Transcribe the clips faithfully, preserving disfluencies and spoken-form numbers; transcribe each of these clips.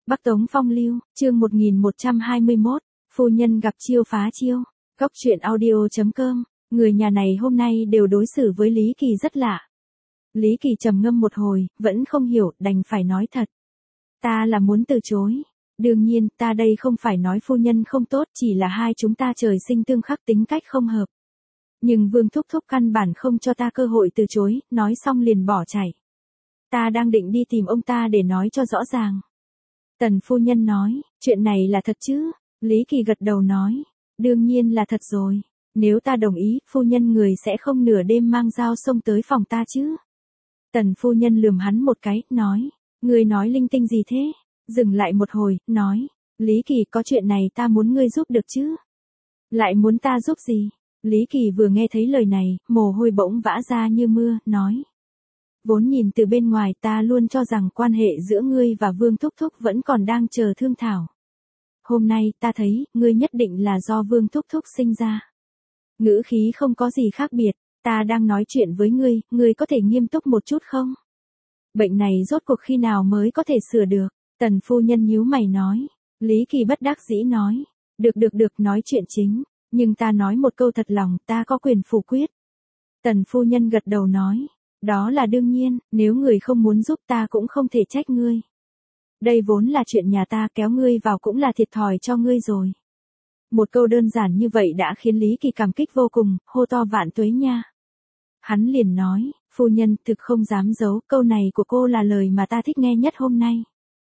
Bắc Tống Phong Lưu, chương một nghìn một trăm hai mươi mốt, phu nhân gặp chiêu phá chiêu. Góc truyện audio chấm com, người nhà này hôm nay đều đối xử với Lý Kỳ rất lạ. Lý Kỳ trầm ngâm một hồi, vẫn không hiểu, đành phải nói thật. Ta là muốn từ chối. Đương nhiên, ta đây không phải nói phu nhân không tốt, chỉ là hai chúng ta trời sinh tương khắc tính cách không hợp. Nhưng Vương Thúc Thúc căn bản không cho ta cơ hội từ chối, nói xong liền bỏ chạy. Ta đang định đi tìm ông ta để nói cho rõ ràng. Tần phu nhân nói, chuyện này là thật chứ? Lý Kỳ gật đầu nói, đương nhiên là thật rồi. Nếu ta đồng ý, phu nhân người sẽ không nửa đêm mang dao xông tới phòng ta chứ? Tần phu nhân lườm hắn một cái, nói, ngươi nói linh tinh gì thế? Dừng lại một hồi, nói, Lý Kỳ có chuyện này ta muốn ngươi giúp được chứ? Lại muốn ta giúp gì? Lý Kỳ vừa nghe thấy lời này, mồ hôi bỗng vã ra như mưa, nói. Vốn nhìn từ bên ngoài ta luôn cho rằng quan hệ giữa ngươi và Vương Thúc Thúc vẫn còn đang chờ thương thảo. Hôm nay ta thấy, ngươi nhất định là do Vương Thúc Thúc sinh ra. Ngữ khí không có gì khác biệt, ta đang nói chuyện với ngươi, ngươi có thể nghiêm túc một chút không? Bệnh này rốt cuộc khi nào mới có thể sửa được? Tần phu nhân nhíu mày nói. Lý Kỳ bất đắc dĩ nói. Được được được, nói chuyện chính, nhưng ta nói một câu thật lòng, ta có quyền phủ quyết. Tần phu nhân gật đầu nói. Đó là đương nhiên, nếu người không muốn giúp ta cũng không thể trách ngươi. Đây vốn là chuyện nhà ta, kéo ngươi vào cũng là thiệt thòi cho ngươi rồi. Một câu đơn giản như vậy đã khiến Lý Kỳ cảm kích vô cùng, hô to vạn tuế nha. Hắn liền nói, phu nhân thực không dám giấu, câu này của cô là lời mà ta thích nghe nhất hôm nay.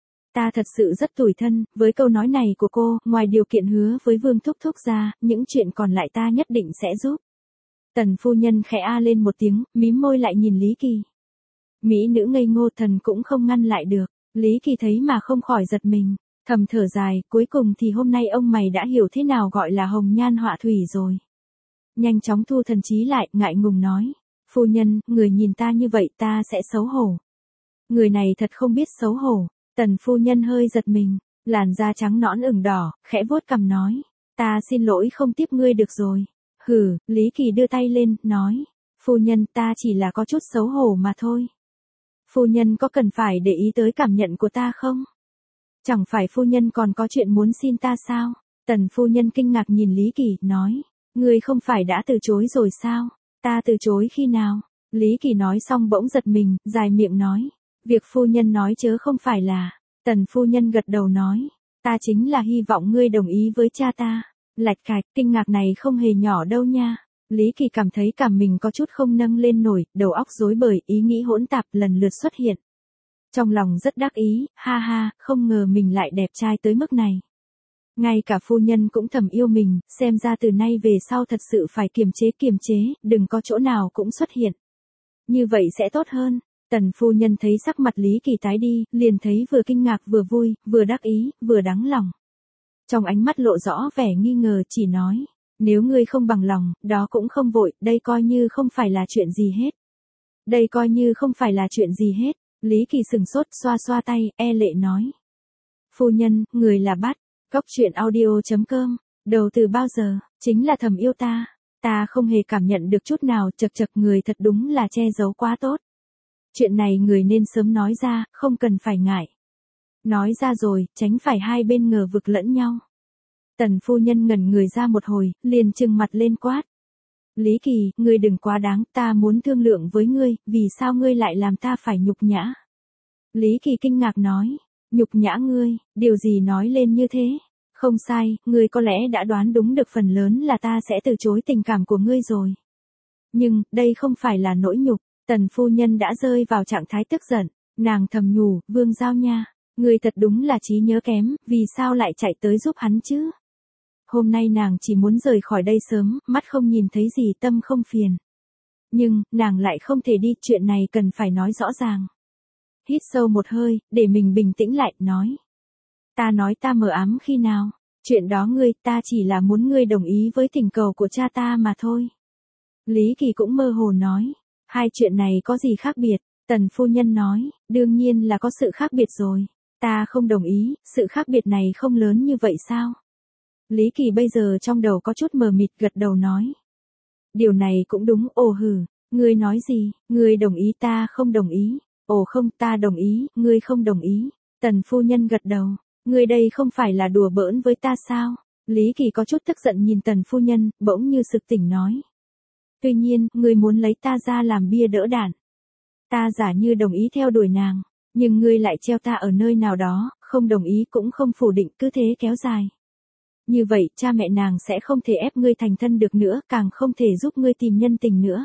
Ta thật sự rất tủi thân, với câu nói này của cô, ngoài điều kiện hứa với Vương Thúc Thúc ra, những chuyện còn lại ta nhất định sẽ giúp. Tần phu nhân khẽ a lên một tiếng, mím môi lại nhìn Lý Kỳ. Mỹ nữ ngây ngô thần cũng không ngăn lại được, Lý Kỳ thấy mà không khỏi giật mình, thầm thở dài, cuối cùng thì hôm nay ông mày đã hiểu thế nào gọi là hồng nhan họa thủy rồi. Nhanh chóng thu thần trí lại, ngại ngùng nói, phu nhân, người nhìn ta như vậy ta sẽ xấu hổ. Người này thật không biết xấu hổ, tần phu nhân hơi giật mình, làn da trắng nõn ửng đỏ, khẽ vuốt cằm nói, ta xin lỗi không tiếp ngươi được rồi. Hừ, Lý Kỳ đưa tay lên, nói, phu nhân ta chỉ là có chút xấu hổ mà thôi. Phu nhân có cần phải để ý tới cảm nhận của ta không? Chẳng phải phu nhân còn có chuyện muốn xin ta sao? Tần phu nhân kinh ngạc nhìn Lý Kỳ, nói, ngươi không phải đã từ chối rồi sao? Ta từ chối khi nào? Lý Kỳ nói xong bỗng giật mình, dài miệng nói, việc phu nhân nói chớ không phải là. Tần phu nhân gật đầu nói, ta chính là hy vọng ngươi đồng ý với cha ta. Lạch cạch, kinh ngạc này không hề nhỏ đâu nha. Lý Kỳ cảm thấy cảm mình có chút không nâng lên nổi, đầu óc rối bời, ý nghĩ hỗn tạp lần lượt xuất hiện. Trong lòng rất đắc ý, ha ha, không ngờ mình lại đẹp trai tới mức này. Ngay cả phu nhân cũng thầm yêu mình, xem ra từ nay về sau thật sự phải kiềm chế kiềm chế, đừng có chỗ nào cũng xuất hiện. Như vậy sẽ tốt hơn. Tần phu nhân thấy sắc mặt Lý Kỳ tái đi, liền thấy vừa kinh ngạc vừa vui, vừa đắc ý, vừa đáng lòng. Trong ánh mắt lộ rõ vẻ nghi ngờ, chỉ nói, nếu ngươi không bằng lòng, đó cũng không vội, đây coi như không phải là chuyện gì hết. Đây coi như không phải là chuyện gì hết. Lý Kỳ sừng sốt, xoa xoa tay, e lệ nói. Phu nhân, người là bắt, góc truyện audio chấm com, đầu từ bao giờ, chính là thầm yêu ta. Ta không hề cảm nhận được chút nào, chật chật, người thật đúng là che giấu quá tốt. Chuyện này người nên sớm nói ra, không cần phải ngại. Nói ra rồi, tránh phải hai bên ngờ vực lẫn nhau. Tần phu nhân ngẩn người ra một hồi, liền trừng mặt lên quát. Lý Kỳ, ngươi đừng quá đáng, ta muốn thương lượng với ngươi, vì sao ngươi lại làm ta phải nhục nhã? Lý Kỳ kinh ngạc nói, nhục nhã ngươi, điều gì nói lên như thế? Không sai, ngươi có lẽ đã đoán đúng được phần lớn là ta sẽ từ chối tình cảm của ngươi rồi. Nhưng, đây không phải là nỗi nhục, tần phu nhân đã rơi vào trạng thái tức giận, nàng thầm nhủ, Vương Giao nha. Ngươi thật đúng là trí nhớ kém, vì sao lại chạy tới giúp hắn chứ? Hôm nay nàng chỉ muốn rời khỏi đây sớm, mắt không nhìn thấy gì, tâm không phiền. Nhưng, nàng lại không thể đi, chuyện này cần phải nói rõ ràng. Hít sâu một hơi, để mình bình tĩnh lại, nói. Ta nói ta mờ ám khi nào? Chuyện đó ngươi, ta chỉ là muốn ngươi đồng ý với tình cầu của cha ta mà thôi. Lý Kỳ cũng mơ hồ nói. Hai chuyện này có gì khác biệt? Tần phu nhân nói, đương nhiên là có sự khác biệt rồi. Ta không đồng ý, sự khác biệt này không lớn như vậy sao? Lý Kỳ bây giờ trong đầu có chút mờ mịt, gật đầu nói. Điều này cũng đúng, ồ hử, ngươi nói gì, ngươi đồng ý ta không đồng ý, ồ không ta đồng ý, ngươi không đồng ý. Tần phu nhân gật đầu, ngươi đây không phải là đùa bỡn với ta sao? Lý Kỳ có chút tức giận nhìn Tần phu nhân, bỗng như sực tỉnh nói. Tuy nhiên, ngươi muốn lấy ta ra làm bia đỡ đạn. Ta giả như đồng ý theo đuổi nàng, nhưng ngươi lại treo ta ở nơi nào đó, không đồng ý cũng không phủ định, cứ thế kéo dài. Như vậy, cha mẹ nàng sẽ không thể ép ngươi thành thân được nữa, càng không thể giúp ngươi tìm nhân tình nữa.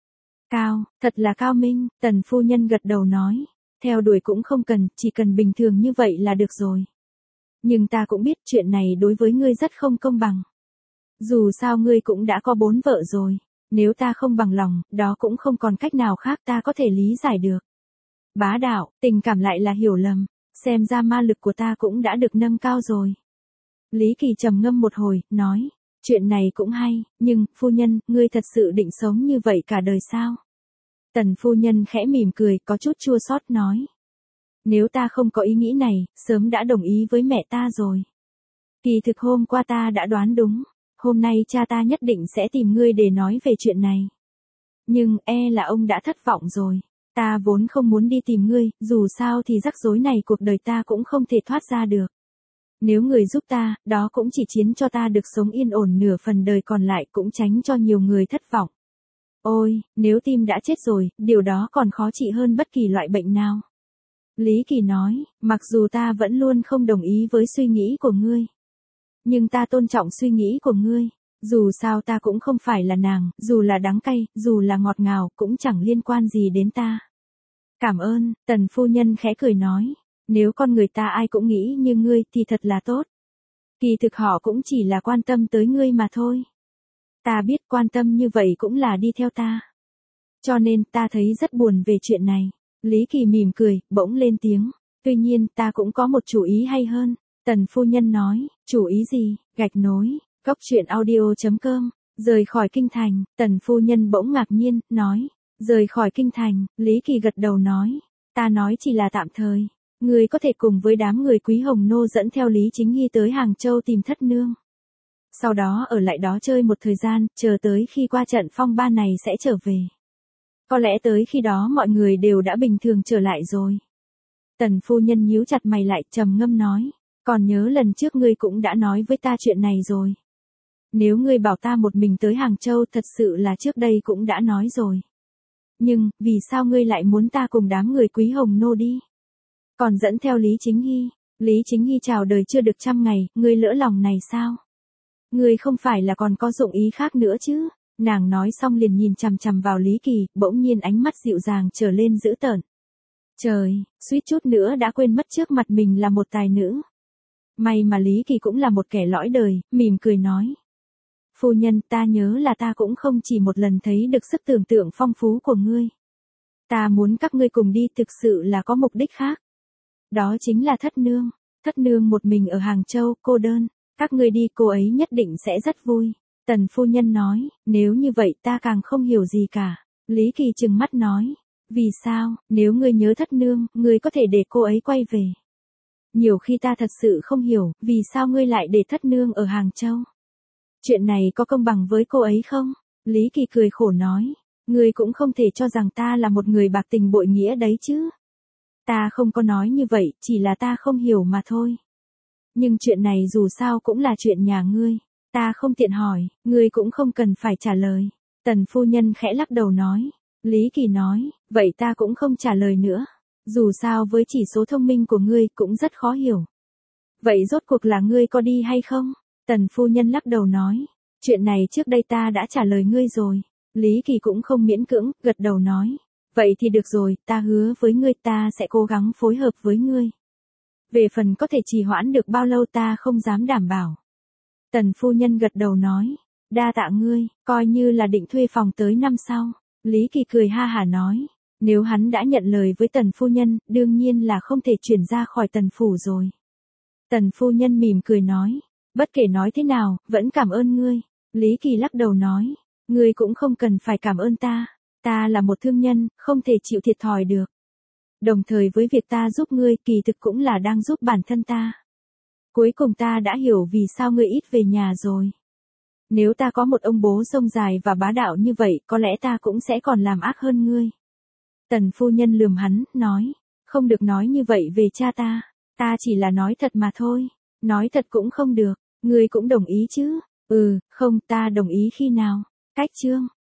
Cao, thật là cao minh, Tần phu nhân gật đầu nói. Theo đuổi cũng không cần, chỉ cần bình thường như vậy là được rồi. Nhưng ta cũng biết chuyện này đối với ngươi rất không công bằng. Dù sao ngươi cũng đã có bốn vợ rồi. Nếu ta không bằng lòng, đó cũng không còn cách nào khác ta có thể lý giải được. Bá đạo, tình cảm lại là hiểu lầm. Xem ra ma lực của ta cũng đã được nâng cao rồi. Lý Kỳ trầm ngâm một hồi, nói. Chuyện này cũng hay, nhưng, phu nhân, ngươi thật sự định sống như vậy cả đời sao? Tần phu nhân khẽ mỉm cười, có chút chua xót nói. Nếu ta không có ý nghĩ này, sớm đã đồng ý với mẹ ta rồi. Kỳ thực hôm qua ta đã đoán đúng. Hôm nay cha ta nhất định sẽ tìm ngươi để nói về chuyện này. Nhưng e là ông đã thất vọng rồi. Ta vốn không muốn đi tìm ngươi, dù sao thì rắc rối này cuộc đời ta cũng không thể thoát ra được. Nếu người giúp ta, đó cũng chỉ chiến cho ta được sống yên ổn nửa phần đời còn lại, cũng tránh cho nhiều người thất vọng. Ôi, nếu tim đã chết rồi, điều đó còn khó trị hơn bất kỳ loại bệnh nào. Lý Kỳ nói, mặc dù ta vẫn luôn không đồng ý với suy nghĩ của ngươi. Nhưng ta tôn trọng suy nghĩ của ngươi. Dù sao ta cũng không phải là nàng, dù là đắng cay, dù là ngọt ngào, cũng chẳng liên quan gì đến ta. Cảm ơn, Tần phu nhân khẽ cười nói. Nếu con người ta ai cũng nghĩ như ngươi thì thật là tốt. Kỳ thực họ cũng chỉ là quan tâm tới ngươi mà thôi. Ta biết quan tâm như vậy cũng là đi theo ta. Cho nên ta thấy rất buồn về chuyện này. Lý Kỳ mỉm cười, bỗng lên tiếng. Tuy nhiên ta cũng có một chủ ý hay hơn. Tần phu nhân nói, chủ ý gì, gạch nối, góc truyện audio chấm com, rời khỏi kinh thành, Tần phu nhân bỗng ngạc nhiên, nói, rời khỏi kinh thành, Lý Kỳ gật đầu nói, ta nói chỉ là tạm thời, người có thể cùng với đám người Quý Hồng Nô dẫn theo Lý Chính Nghi tới Hàng Châu tìm thất nương. Sau đó ở lại đó chơi một thời gian, chờ tới khi qua trận phong ba này sẽ trở về. Có lẽ tới khi đó mọi người đều đã bình thường trở lại rồi. Tần phu nhân nhíu chặt mày lại, trầm ngâm nói. Còn nhớ lần trước ngươi cũng đã nói với ta chuyện này rồi. Nếu ngươi bảo ta một mình tới Hàng Châu, thật sự là trước đây cũng đã nói rồi. Nhưng, vì sao ngươi lại muốn ta cùng đám người Quý Hồng Nô đi? Còn dẫn theo Lý Chính Nghi. Lý Chính Nghi chào đời chưa được trăm ngày, ngươi lỡ lòng này sao? Ngươi không phải là còn có dụng ý khác nữa chứ? Nàng nói xong liền nhìn chằm chằm vào Lý Kỳ, bỗng nhiên ánh mắt dịu dàng trở lên dữ tợn. Trời, suýt chút nữa đã quên mất trước mặt mình là một tài nữ. May mà Lý Kỳ cũng là một kẻ lõi đời, mỉm cười nói. Phu nhân, ta nhớ là ta cũng không chỉ một lần thấy được sức tưởng tượng phong phú của ngươi. Ta muốn các ngươi cùng đi thực sự là có mục đích khác. Đó chính là thất nương. Thất nương một mình ở Hàng Châu, cô đơn. Các ngươi đi cô ấy nhất định sẽ rất vui. Tần phu nhân nói, nếu như vậy ta càng không hiểu gì cả. Lý Kỳ trừng mắt nói. Vì sao, nếu ngươi nhớ thất nương, ngươi có thể để cô ấy quay về. Nhiều khi ta thật sự không hiểu, vì sao ngươi lại để thất nương ở Hàng Châu. Chuyện này có công bằng với cô ấy không? Lý Kỳ cười khổ nói. Ngươi cũng không thể cho rằng ta là một người bạc tình bội nghĩa đấy chứ. Ta không có nói như vậy, chỉ là ta không hiểu mà thôi. Nhưng chuyện này dù sao cũng là chuyện nhà ngươi. Ta không tiện hỏi, ngươi cũng không cần phải trả lời. Tần phu nhân khẽ lắc đầu nói. Lý Kỳ nói, vậy ta cũng không trả lời nữa. Dù sao với chỉ số thông minh của ngươi cũng rất khó hiểu. Vậy rốt cuộc là ngươi có đi hay không? Tần phu nhân lắc đầu nói. Chuyện này trước đây ta đã trả lời ngươi rồi. Lý Kỳ cũng không miễn cưỡng, gật đầu nói. Vậy thì được rồi, ta hứa với ngươi ta sẽ cố gắng phối hợp với ngươi. Về phần có thể trì hoãn được bao lâu ta không dám đảm bảo. Tần phu nhân gật đầu nói. Đa tạ ngươi, coi như là định thuê phòng tới năm sau. Lý Kỳ cười ha hả nói. Nếu hắn đã nhận lời với tần phu nhân, đương nhiên là không thể chuyển ra khỏi tần phủ rồi. Tần phu nhân mỉm cười nói. Bất kể nói thế nào, vẫn cảm ơn ngươi. Lý Kỳ lắc đầu nói. Ngươi cũng không cần phải cảm ơn ta. Ta là một thương nhân, không thể chịu thiệt thòi được. Đồng thời với việc ta giúp ngươi, kỳ thực cũng là đang giúp bản thân ta. Cuối cùng ta đã hiểu vì sao ngươi ít về nhà rồi. Nếu ta có một ông bố rông dài và bá đạo như vậy, có lẽ ta cũng sẽ còn làm ác hơn ngươi. Tần phu nhân lườm hắn, nói. Không được nói như vậy về cha ta. Ta chỉ là nói thật mà thôi. Nói thật cũng không được. Ngươi cũng đồng ý chứ? Ừ, không, ta đồng ý khi nào? Cách chương.